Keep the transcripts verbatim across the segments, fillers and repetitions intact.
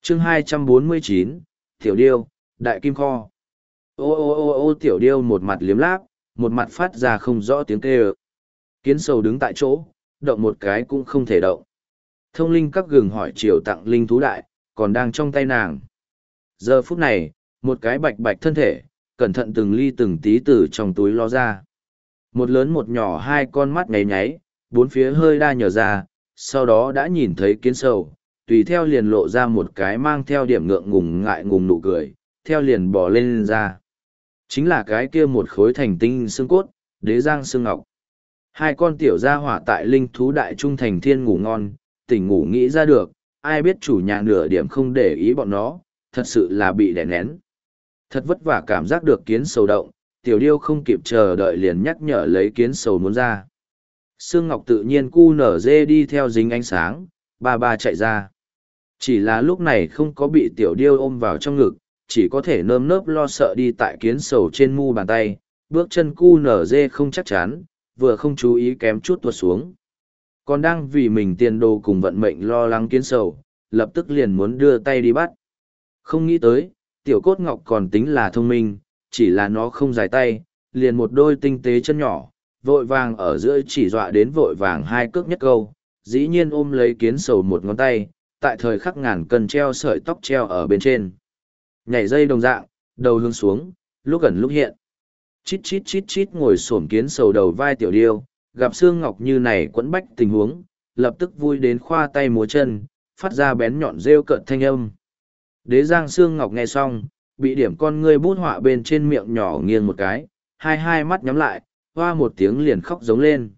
chương hai trăm bốn mươi chín, Tiểu Điêu, Đại Kim Kho. Ô ô ô ô Tiểu Điêu một mặt liếm láp, một mặt phát ra không rõ tiếng kêu. Kiến sầu đứng tại chỗ, động một cái cũng không thể động. Thông linh các gừng hỏi triều tặng linh thú đại, còn đang trong tay nàng. Giờ phút này, một cái bạch bạch thân thể, cẩn thận từng ly từng tí từ trong túi lo ra. Một lớn một nhỏ hai con mắt nháy nháy, bốn phía hơi đa nhờ ra, sau đó đã nhìn thấy kiến sầu, tùy theo liền lộ ra một cái mang theo điểm ngượng ngùng ngại ngùng nụ cười, theo liền bò lên, lên ra. Chính là cái kia một khối thành tinh xương cốt, đế giang xương ngọc. Hai con tiểu gia hỏa tại linh thú đại trung thành thiên ngủ ngon, tỉnh ngủ nghĩ ra được, ai biết chủ nhà nửa điểm không để ý bọn nó, thật sự là bị đè nén. Thật vất vả cảm giác được kiến sầu động, tiểu điêu không kịp chờ đợi liền nhắc nhở lấy kiến sầu muốn ra. Sương Ngọc tự nhiên cu nở dê đi theo dính ánh sáng, ba ba chạy ra. Chỉ là lúc này không có bị tiểu điêu ôm vào trong ngực, chỉ có thể nơm nớp lo sợ đi tại kiến sầu trên mu bàn tay, bước chân cu nở dê không chắc chắn, vừa không chú ý kém chút tuột xuống. Còn đang vì mình tiền đồ cùng vận mệnh lo lắng kiến sầu, lập tức liền muốn đưa tay đi bắt. Không nghĩ tới, tiểu cốt ngọc còn tính là thông minh, chỉ là nó không dài tay, liền một đôi tinh tế chân nhỏ, vội vàng ở giữa chỉ dọa đến vội vàng hai cước nhất câu, dĩ nhiên ôm lấy kiến sầu một ngón tay, tại thời khắc ngàn cân treo sợi tóc treo ở bên trên. Nhảy dây đồng dạng, đầu hướng xuống, lúc gần lúc hiện. Chít chít chít chít ngồi xổm kiến sầu đầu vai tiểu điêu, gặp xương ngọc như này quẫn bách tình huống, lập tức vui đến khoa tay múa chân, phát ra bén nhọn rêu cợt thanh âm. Đế giang xương ngọc nghe xong, bị điểm con ngươi bút họa bên trên miệng nhỏ nghiêng một cái, hai hai mắt nhắm lại, hoa một tiếng liền khóc giống lên.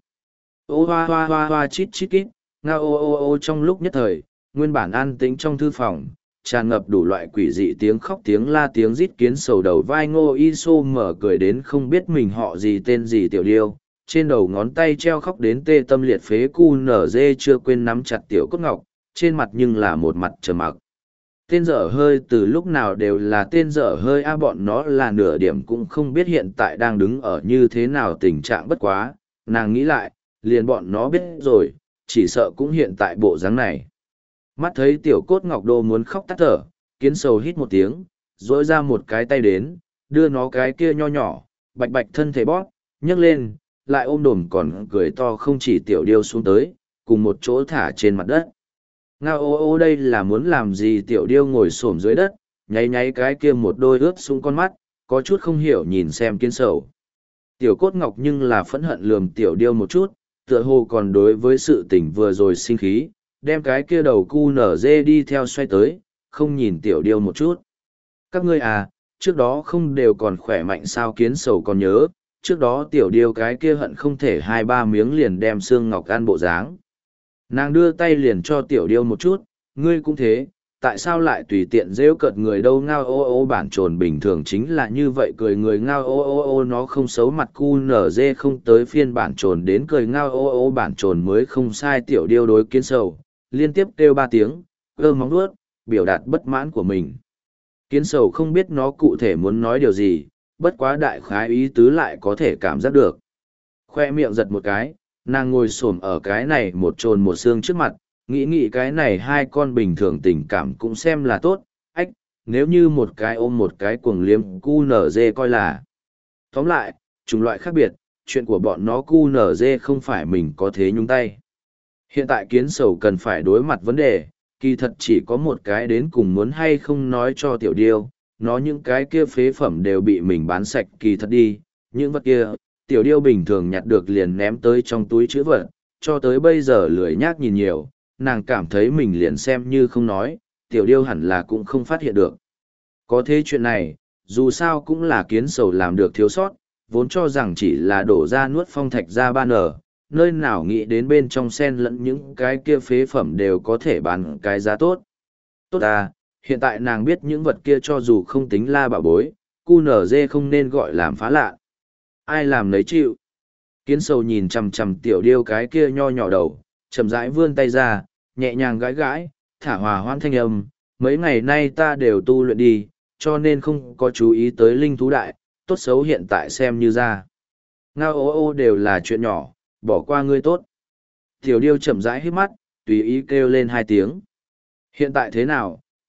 Ô hoa hoa hoa hoa chít chít chít, ngao ô ô ô trong lúc nhất thời, nguyên bản an tĩnh trong thư phòng, tràn ngập đủ loại quỷ dị tiếng khóc tiếng la tiếng rít kiến sầu đầu vai ngô y xô mở cười đến không biết mình họ gì tên gì tiểu điêu, trên đầu ngón tay treo khóc đến tê tâm liệt phế cu nở dê chưa quên nắm chặt tiểu cốt ngọc, trên mặt nhưng là một mặt trầm mặc. Tên dở hơi từ lúc nào đều là tên dở hơi a bọn nó là nửa điểm cũng không biết hiện tại đang đứng ở như thế nào tình trạng bất quá, nàng nghĩ lại, liền bọn nó biết rồi, chỉ sợ cũng hiện tại bộ dáng này. Mắt thấy tiểu cốt ngọc đô muốn khóc tắt thở, kiến sầu hít một tiếng, dỗi ra một cái tay đến, đưa nó cái kia nho nhỏ, bạch bạch thân thể bóp, nhấc lên, lại ôm đồm còn cười to không chỉ tiểu điêu xuống tới, cùng một chỗ thả trên mặt đất. Ngao ô ô đây là muốn làm gì tiểu điêu ngồi xổm dưới đất, nháy nháy cái kia một đôi ướt xuống con mắt, có chút không hiểu nhìn xem kiến sầu. Tiểu cốt ngọc nhưng là phẫn hận lườm tiểu điêu một chút, tựa hồ còn đối với sự tình vừa rồi sinh khí, đem cái kia đầu cu nở dê đi theo xoay tới, không nhìn tiểu điêu một chút. Các ngươi à, trước đó không đều còn khỏe mạnh sao kiến sầu còn nhớ, trước đó tiểu điêu cái kia hận không thể hai ba miếng liền đem xương ngọc ăn bộ dáng. Nàng đưa tay liền cho tiểu điêu một chút, ngươi cũng thế, tại sao lại tùy tiện rêu cợt người đâu ngao ô ô bản trồn bình thường chính là như vậy cười người ngao ô ô ô nó không xấu mặt cu nở dê không tới phiên bản trồn đến cười ngao ô ô bản trồn mới không sai tiểu điêu đối kiến sầu, liên tiếp kêu ba tiếng, ơ móng vuốt, biểu đạt bất mãn của mình. Kiến sầu không biết nó cụ thể muốn nói điều gì, bất quá đại khái ý tứ lại có thể cảm giác được. Khoe miệng giật một cái, nàng ngồi xổm ở cái này một trồn một xương trước mặt, nghĩ nghĩ cái này hai con bình thường tình cảm cũng xem là tốt, ách, nếu như một cái ôm một cái cuồng liếm cu nở dê coi là. Tóm lại, chủng loại khác biệt, chuyện của bọn nó cu nở dê không phải mình có thế nhúng tay. Hiện tại kiến sầu cần phải đối mặt vấn đề, kỳ thật chỉ có một cái đến cùng muốn hay không nói cho tiểu điêu, nó những cái kia phế phẩm đều bị mình bán sạch kỳ thật đi, những vật kia, tiểu điêu bình thường nhặt được liền ném tới trong túi chữ vật, cho tới bây giờ lười nhác nhìn nhiều, nàng cảm thấy mình liền xem như không nói, tiểu điêu hẳn là cũng không phát hiện được. Có thế chuyện này, dù sao cũng là kiến sầu làm được thiếu sót, vốn cho rằng chỉ là đổ ra nuốt phong thạch ra ban ở, nơi nào nghĩ đến bên trong sen lẫn những cái kia phế phẩm đều có thể bán cái giá tốt. Tốt à, hiện tại nàng biết những vật kia cho dù không tính la bảo bối, cu nở dê không nên gọi làm phá lạ. Ai làm nấy chịu. Kiến sầu nhìn chằm chằm tiểu điêu cái kia nho nhỏ đầu, chậm rãi vươn tay ra, nhẹ nhàng gãi gãi, thả hòa hoan thanh âm, mấy ngày nay ta đều tu luyện đi, cho nên không có chú ý tới linh thú đại, tốt xấu hiện tại xem như ra. Ngao ô ô đều là chuyện nhỏ, bỏ qua ngươi tốt. Tiểu điêu chậm rãi hít mắt, tùy ý kêu lên hai tiếng. Hiện tại thế nào,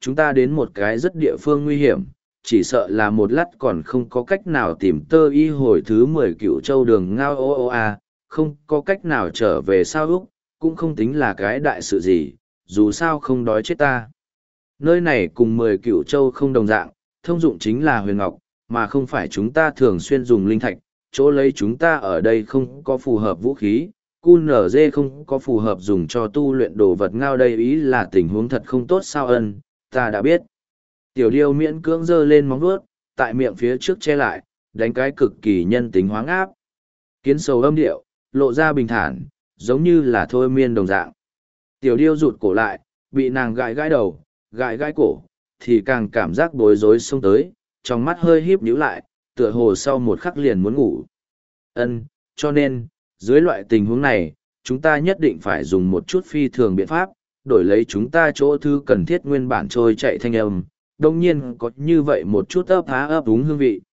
chúng ta đến một cái rất địa phương nguy hiểm, chỉ sợ là một lát còn không có cách nào tìm tơ y hồi thứ mười cựu châu đường ngao ô ô a, không có cách nào trở về sao Úc, cũng không tính là cái đại sự gì, dù sao không đói chết ta. Nơi này cùng mười cựu châu không đồng dạng, thông dụng chính là huyền ngọc, mà không phải chúng ta thường xuyên dùng linh thạch, chỗ lấy chúng ta ở đây không có phù hợp vũ khí, cu nở dê không có phù hợp dùng cho tu luyện đồ vật ngao đây ý là tình huống thật không tốt sao ân, ta đã biết. Tiểu điêu miễn cưỡng giơ lên móng vuốt, tại miệng phía trước che lại, đánh cái cực kỳ nhân tính hoáng áp. Kiến sầu âm điệu, lộ ra bình thản, giống như là thôi miên đồng dạng. Tiểu điêu rụt cổ lại, bị nàng gãi gãi đầu, gãi gãi cổ, thì càng cảm giác bối rối xông tới, trong mắt hơi híp nhíu lại, tựa hồ sau một khắc liền muốn ngủ. Ân, cho nên, dưới loại tình huống này, chúng ta nhất định phải dùng một chút phi thường biện pháp, đổi lấy chúng ta chỗ thư cần thiết nguyên bản trôi chạy thanh âm, đồng nhiên có như vậy một chút ấp há ấp đúng hương vị.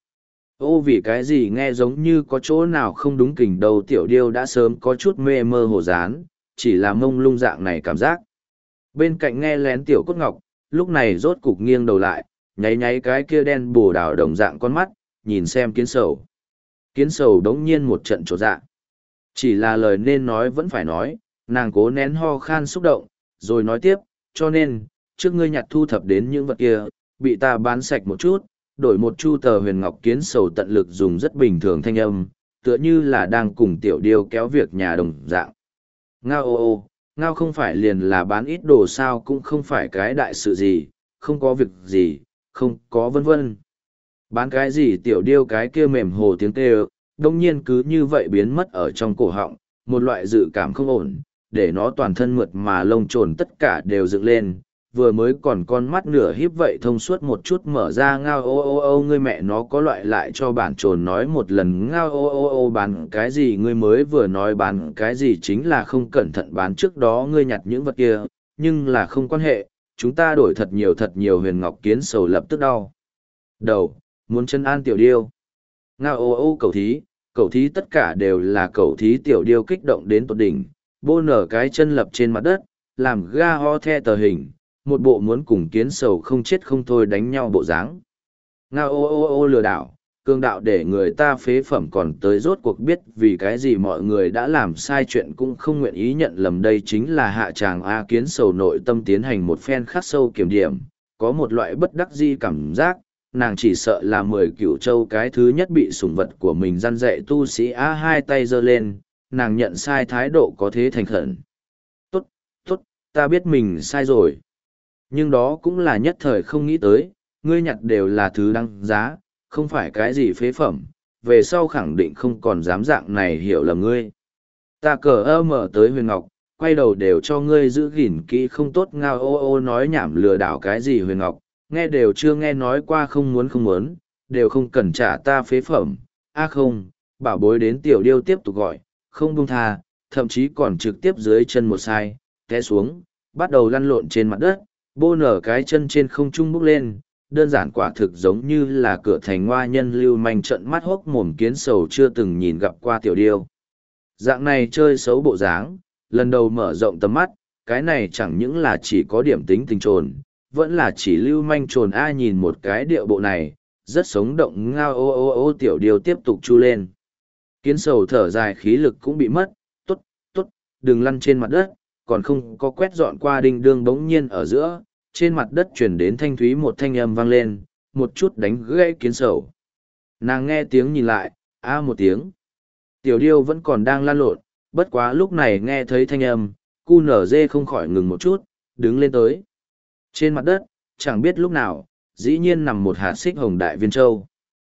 Ô vì cái gì nghe giống như có chỗ nào không đúng kình đầu tiểu điêu đã sớm có chút mê mơ hồ dán, chỉ là mông lung dạng này cảm giác. Bên cạnh nghe lén tiểu cốt ngọc, lúc này rốt cục nghiêng đầu lại, nháy nháy cái kia đen bồ đào đồng dạng con mắt, nhìn xem kiến sầu. Kiến sầu đống nhiên một trận trột dạ. Chỉ là lời nên nói vẫn phải nói, nàng cố nén ho khan xúc động, rồi nói tiếp, cho nên, trước ngươi nhặt thu thập đến những vật kia, bị ta bán sạch một chút, đổi một chu tờ huyền ngọc kiến sầu tận lực dùng rất bình thường thanh âm, tựa như là đang cùng tiểu điêu kéo việc nhà đồng dạng. Ngao ô ô, ngao không phải liền là bán ít đồ sao cũng không phải cái đại sự gì, không có việc gì, không có vân vân. Bán cái gì tiểu điêu cái kia mềm hồ tiếng kêu, đông nhiên cứ như vậy biến mất ở trong cổ họng, một loại dự cảm không ổn, để nó toàn thân mượt mà lông trồn tất cả đều dựng lên, vừa mới còn con mắt nửa híp vậy thông suốt một chút mở ra ngao ô ô ô ngươi mẹ nó có loại lại cho bản trồn nói một lần ngao ô ô ô bán cái gì ngươi mới vừa nói bán cái gì chính là không cẩn thận bán trước đó ngươi nhặt những vật kia, nhưng là không quan hệ, chúng ta đổi thật nhiều thật nhiều huyền ngọc kiến sầu lập tức đau. Đầu, muốn chân an tiểu điêu. Ngao ô ô cầu thí, cầu thí tất cả đều là cầu thí tiểu điêu kích động đến tột đỉnh, bô nở cái chân lập trên mặt đất, làm ga ho the tờ hình, một bộ muốn cùng kiến sầu không chết không thôi đánh nhau bộ dáng. Ngao ô ô ô lừa đảo, cương đạo để người ta phế phẩm còn tới rốt cuộc biết vì cái gì mọi người đã làm sai chuyện cũng không nguyện ý nhận lầm đây chính là hạ tràng A kiến sầu nội tâm tiến hành một phen khắc sâu kiểm điểm, có một loại bất đắc di cảm giác, nàng chỉ sợ là mười cựu châu cái thứ nhất bị sủng vật của mình răn dạy tu sĩ A hai tay giơ lên, nàng nhận sai thái độ có thế thành khẩn. Tốt, tốt, ta biết mình sai rồi. Nhưng đó cũng là nhất thời không nghĩ tới, ngươi nhặt đều là thứ đăng giá, không phải cái gì phế phẩm, về sau khẳng định không còn dám dạng này hiểu lầm ngươi. Ta cờ ơ mở tới huyền ngọc, quay đầu đều cho ngươi giữ gìn kỹ không tốt ngao ô ô nói nhảm lừa đảo cái gì huyền ngọc, nghe đều chưa nghe nói qua không muốn không muốn, đều không cần trả ta phế phẩm, a à không, bảo bối đến tiểu điêu tiếp tục gọi, không buông tha, thậm chí còn trực tiếp dưới chân một sai, té xuống, bắt đầu lăn lộn trên mặt đất, bô nở cái chân trên không trung bốc lên, đơn giản quả thực giống như là cửa thành hoa nhân lưu manh trận mắt hốc mồm kiến sầu chưa từng nhìn gặp qua tiểu điêu. Dạng này chơi xấu bộ dáng, lần đầu mở rộng tầm mắt, cái này chẳng những là chỉ có điểm tính tình trồn, vẫn là chỉ lưu manh trồn ai nhìn một cái điệu bộ này, rất sống động ngao ô ô ô tiểu điêu tiếp tục chu lên. Kiến sầu thở dài khí lực cũng bị mất, tốt, tốt, đừng lăn trên mặt đất, còn không có quét dọn qua đinh đương bỗng nhiên ở giữa, trên mặt đất chuyển đến thanh thúy một thanh âm vang lên, một chút đánh gãy kiến sầu. Nàng nghe tiếng nhìn lại, a một tiếng. Tiểu điêu vẫn còn đang lan lộn, bất quá lúc này nghe thấy thanh âm, cu nở dê không khỏi ngừng một chút, đứng lên tới. Trên mặt đất, chẳng biết lúc nào, dĩ nhiên nằm một hạt xích hồng đại viên châu.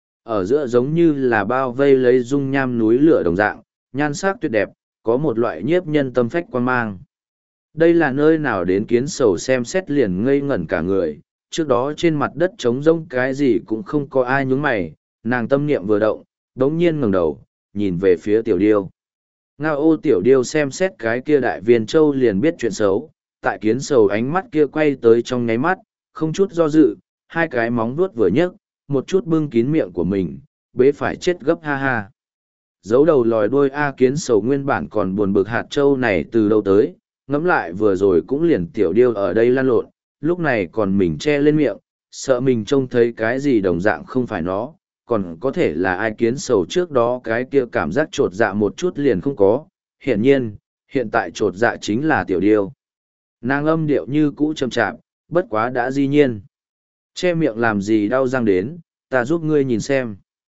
Ở giữa giống như là bao vây lấy dung nham núi lửa đồng dạng, nhan sắc tuyệt đẹp, có một loại nhiếp nhân tâm phách quan mang. Đây là nơi nào đến kiến sầu xem xét liền ngây ngẩn cả người, trước đó trên mặt đất trống rỗng cái gì cũng không có ai nhúng mày, nàng tâm niệm vừa động, đống nhiên ngẩng đầu, nhìn về phía tiểu điêu. Ngao ô tiểu điêu xem xét cái kia đại viên châu liền biết chuyện xấu, tại kiến sầu ánh mắt kia quay tới trong nháy mắt, không chút do dự, hai cái móng vuốt vừa nhấc, một chút bưng kín miệng của mình, bế phải chết gấp ha ha. Giấu đầu lòi đuôi A kiến sầu nguyên bản còn buồn bực hạt châu này từ đâu tới, ngẫm lại vừa rồi cũng liền tiểu điêu ở đây lan lộn, lúc này còn mình che lên miệng, sợ mình trông thấy cái gì đồng dạng không phải nó, còn có thể là ai. Kiến sầu trước đó cái kia cảm giác trột dạ một chút liền không có, hiển nhiên, hiện tại trột dạ chính là tiểu điêu. Nàng âm điệu như cũ châm chạm, bất quá đã di nhiên. Che miệng làm gì đau răng đến, ta giúp ngươi nhìn xem.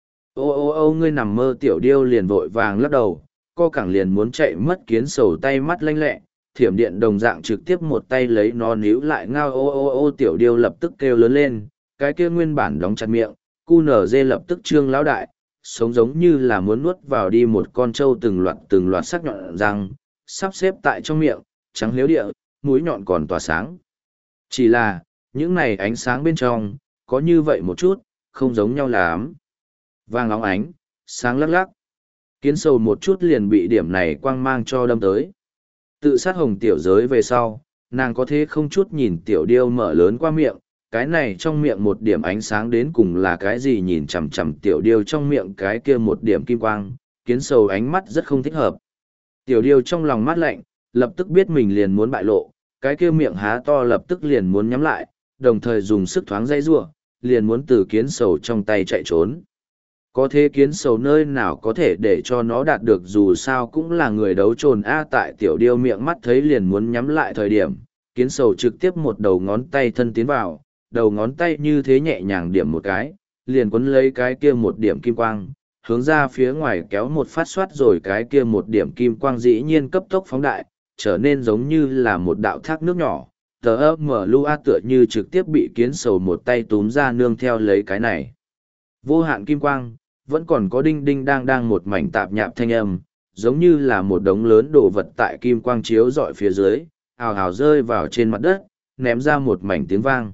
Ô ô ô ngươi nằm mơ. Tiểu điêu liền vội vàng lắc đầu, co cẳng liền muốn chạy mất. Kiến sầu tay mắt lanh lẹ, thiểm điện đồng dạng trực tiếp một tay lấy nó níu lại ngao. Ô ô ô tiểu điêu lập tức kêu lớn lên, cái kia nguyên bản đóng chặt miệng, cu nở dê lập tức trương lão đại, sống giống như là muốn nuốt vào đi một con trâu, từng loạt từng loạt sắc nhọn răng, sắp xếp tại trong miệng, trắng liếu địa, mũi nhọn còn tỏa sáng. Chỉ là, những này ánh sáng bên trong, có như vậy một chút, không giống nhau lắm. Vàng óng ánh, sáng lắc lắc. Kiến sầu một chút liền bị điểm này quang mang cho đâm tới. Tự sát hồng tiểu giới về sau, nàng có thế không chút nhìn tiểu điêu mở lớn qua miệng, cái này trong miệng một điểm ánh sáng đến cùng là cái gì, nhìn chằm chằm tiểu điêu trong miệng cái kia một điểm kim quang, kiến sầu ánh mắt rất không thích hợp. Tiểu điêu trong lòng mát lạnh, lập tức biết mình liền muốn bại lộ, cái kia miệng há to lập tức liền muốn nhắm lại, đồng thời dùng sức thoáng dây rua, liền muốn từ kiến sầu trong tay chạy trốn. Có thế kiến sầu nơi nào có thể để cho nó đạt được, dù sao cũng là người đấu trồn A. Tại tiểu điêu miệng mắt thấy liền muốn nhắm lại thời điểm, kiến sầu trực tiếp một đầu ngón tay thân tiến vào, đầu ngón tay như thế nhẹ nhàng điểm một cái, liền quấn lấy cái kia một điểm kim quang, hướng ra phía ngoài kéo một phát xoát, rồi cái kia một điểm kim quang dĩ nhiên cấp tốc phóng đại, trở nên giống như là một đạo thác nước nhỏ, tờ ấp mở lưu a tựa như trực tiếp bị kiến sầu một tay túm ra nương theo lấy cái này. Vô hạn kim quang, vẫn còn có đinh đinh đang đang một mảnh tạp nhạp thanh âm, giống như là một đống lớn đồ vật tại kim quang chiếu dọi phía dưới, ào ào rơi vào trên mặt đất, ném ra một mảnh tiếng vang.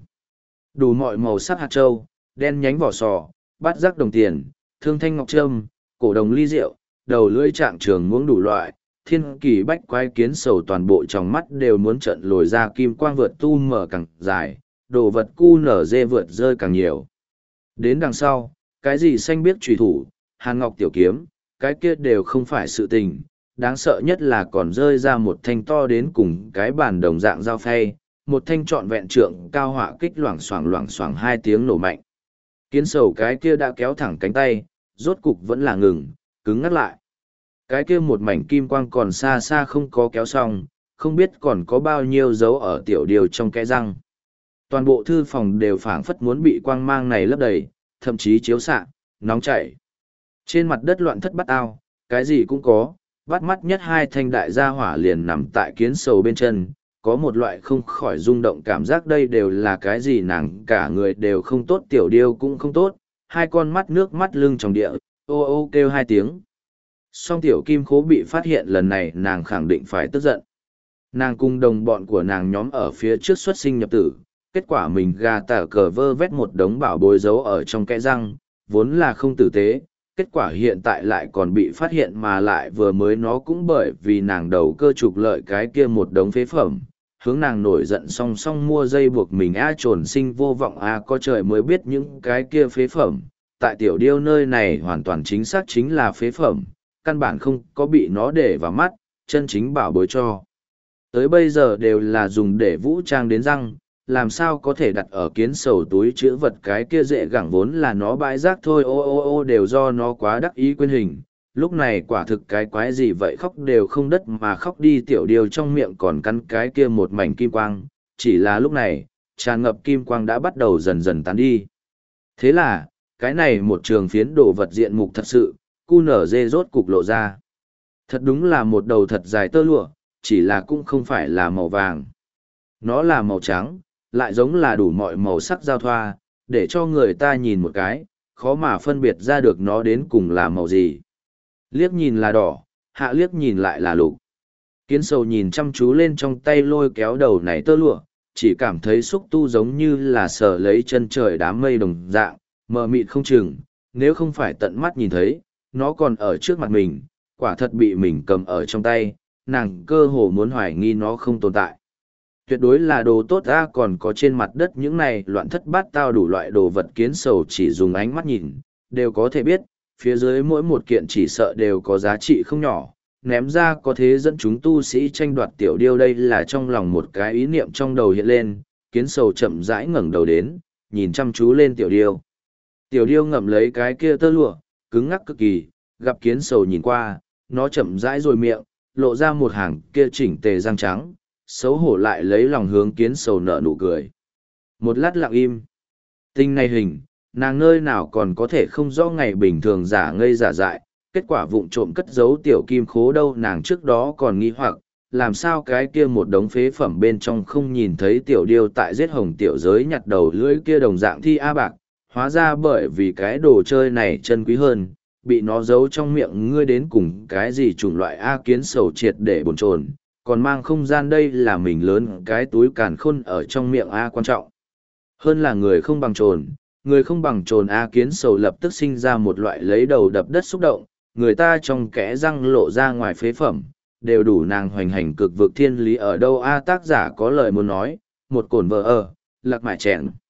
Đủ mọi màu sắc hạt trâu, đen nhánh vỏ sò, bát giác đồng tiền, thương thanh ngọc trâm, cổ đồng ly rượu, đầu lưỡi trạng trường muỗng đủ loại, thiên kỳ bách quái. Kiến sầu toàn bộ trong mắt đều muốn trận lồi ra, kim quang vượt tu mở càng dài, đồ vật cu nở dê vượt rơi càng nhiều. Đến đằng sau, cái gì xanh biếc trùy thủ, hàn ngọc tiểu kiếm, cái kia đều không phải sự tình, đáng sợ nhất là còn rơi ra một thanh to đến cùng cái bàn đồng dạng dao phay, một thanh trọn vẹn trượng cao họa kích, loảng xoảng loảng xoảng hai tiếng nổ mạnh. Kiến sầu cái kia đã kéo thẳng cánh tay, rốt cục vẫn là ngừng, cứng ngắt lại. Cái kia một mảnh kim quang còn xa xa không có kéo xong, không biết còn có bao nhiêu dấu ở tiểu điều trong kẽ răng. Toàn bộ thư phòng đều phảng phất muốn bị quang mang này lấp đầy, thậm chí chiếu xạ, nóng chảy. Trên mặt đất loạn thất bát ao, cái gì cũng có, bắt mắt nhất hai thanh đại gia hỏa liền nằm tại kiến sầu bên chân, có một loại không khỏi rung động cảm giác. Đây đều là cái gì, nàng cả người đều không tốt, tiểu điêu cũng không tốt, hai con mắt nước mắt lưng tròng địa, ô ô kêu hai tiếng. Song tiểu kim khố bị phát hiện lần này nàng khẳng định phải tức giận. Nàng cùng đồng bọn của nàng nhóm ở phía trước xuất sinh nhập tử, kết quả mình gà tả cờ vơ vét một đống bảo bối giấu ở trong kẽ răng, vốn là không tử tế, kết quả hiện tại lại còn bị phát hiện, mà lại vừa mới nó cũng bởi vì nàng đầu cơ trục lợi cái kia một đống phế phẩm, hướng nàng nổi giận song song mua dây buộc mình a trồn sinh vô vọng a có trời mới biết những cái kia phế phẩm, tại tiểu điêu nơi này hoàn toàn chính xác chính là phế phẩm, căn bản không có bị nó để vào mắt, chân chính bảo bối cho. Tới bây giờ đều là dùng để vũ trang đến răng, làm sao có thể đặt ở kiến sầu túi chữ vật cái kia dễ gẳng vốn là nó bãi rác thôi, ô ô ô đều do nó quá đắc ý quên hình. Lúc này quả thực cái quái gì vậy, khóc đều không đất mà khóc đi. Tiểu điêu trong miệng còn cắn cái kia một mảnh kim quang, chỉ là lúc này, tràn ngập kim quang đã bắt đầu dần dần tán đi. Thế là, cái này một trường phiến đồ vật diện mục thật sự, cu nở dê rốt cục lộ ra. Thật đúng là một đầu thật dài tơ lụa, chỉ là cũng không phải là màu vàng. Nó là màu trắng, lại giống là đủ mọi màu sắc giao thoa, để cho người ta nhìn một cái, khó mà phân biệt ra được nó đến cùng là màu gì. Liếc nhìn là đỏ, hạ liếc nhìn lại là lục. Kiến sầu nhìn chăm chú lên trong tay lôi kéo đầu này tơ lụa, chỉ cảm thấy xúc tu giống như là sờ lấy chân trời đám mây đồng dạng, mờ mịt không chừng, nếu không phải tận mắt nhìn thấy, nó còn ở trước mặt mình, quả thật bị mình cầm ở trong tay, nàng cơ hồ muốn hoài nghi nó không tồn tại. Tuyệt đối là đồ tốt ra, còn có trên mặt đất những này loạn thất bát tao đủ loại đồ vật. Kiến sầu chỉ dùng ánh mắt nhìn, đều có thể biết, phía dưới mỗi một kiện chỉ sợ đều có giá trị không nhỏ, ném ra có thế dẫn chúng tu sĩ tranh đoạt tiểu điêu. Đây là trong lòng một cái ý niệm trong đầu hiện lên, kiến sầu chậm rãi ngẩng đầu đến, nhìn chăm chú lên tiểu điêu. Tiểu điêu ngậm lấy cái kia tơ lụa, cứng ngắc cực kỳ, gặp kiến sầu nhìn qua, nó chậm rãi rồi miệng, lộ ra một hàng kia chỉnh tề răng trắng, xấu hổ lại lấy lòng hướng kiến sầu nở nụ cười. Một lát lặng im. Tinh này hình, nàng nơi nào còn có thể không rõ ngày bình thường giả ngây giả dại, kết quả vụng trộm cất giấu tiểu kim khố đâu nàng trước đó còn nghi hoặc, làm sao cái kia một đống phế phẩm bên trong không nhìn thấy tiểu điêu tại giết hồng tiểu giới nhặt đầu lưỡi kia đồng dạng thi A bạc, hóa ra bởi vì cái đồ chơi này chân quý hơn, bị nó giấu trong miệng ngươi đến cùng cái gì chủng loại A kiến sầu triệt để bồn chồn, còn mang không gian đây là mình lớn cái túi càn khôn ở trong miệng A quan trọng. Hơn là người không bằng trồn, người không bằng trồn A kiến sầu lập tức sinh ra một loại lấy đầu đập đất xúc động, người ta trong kẽ răng lộ ra ngoài phế phẩm, đều đủ nàng hoành hành cực vực thiên lý ở đâu A tác giả có lời muốn nói, một cổn vợ ở, lạc mại chèn.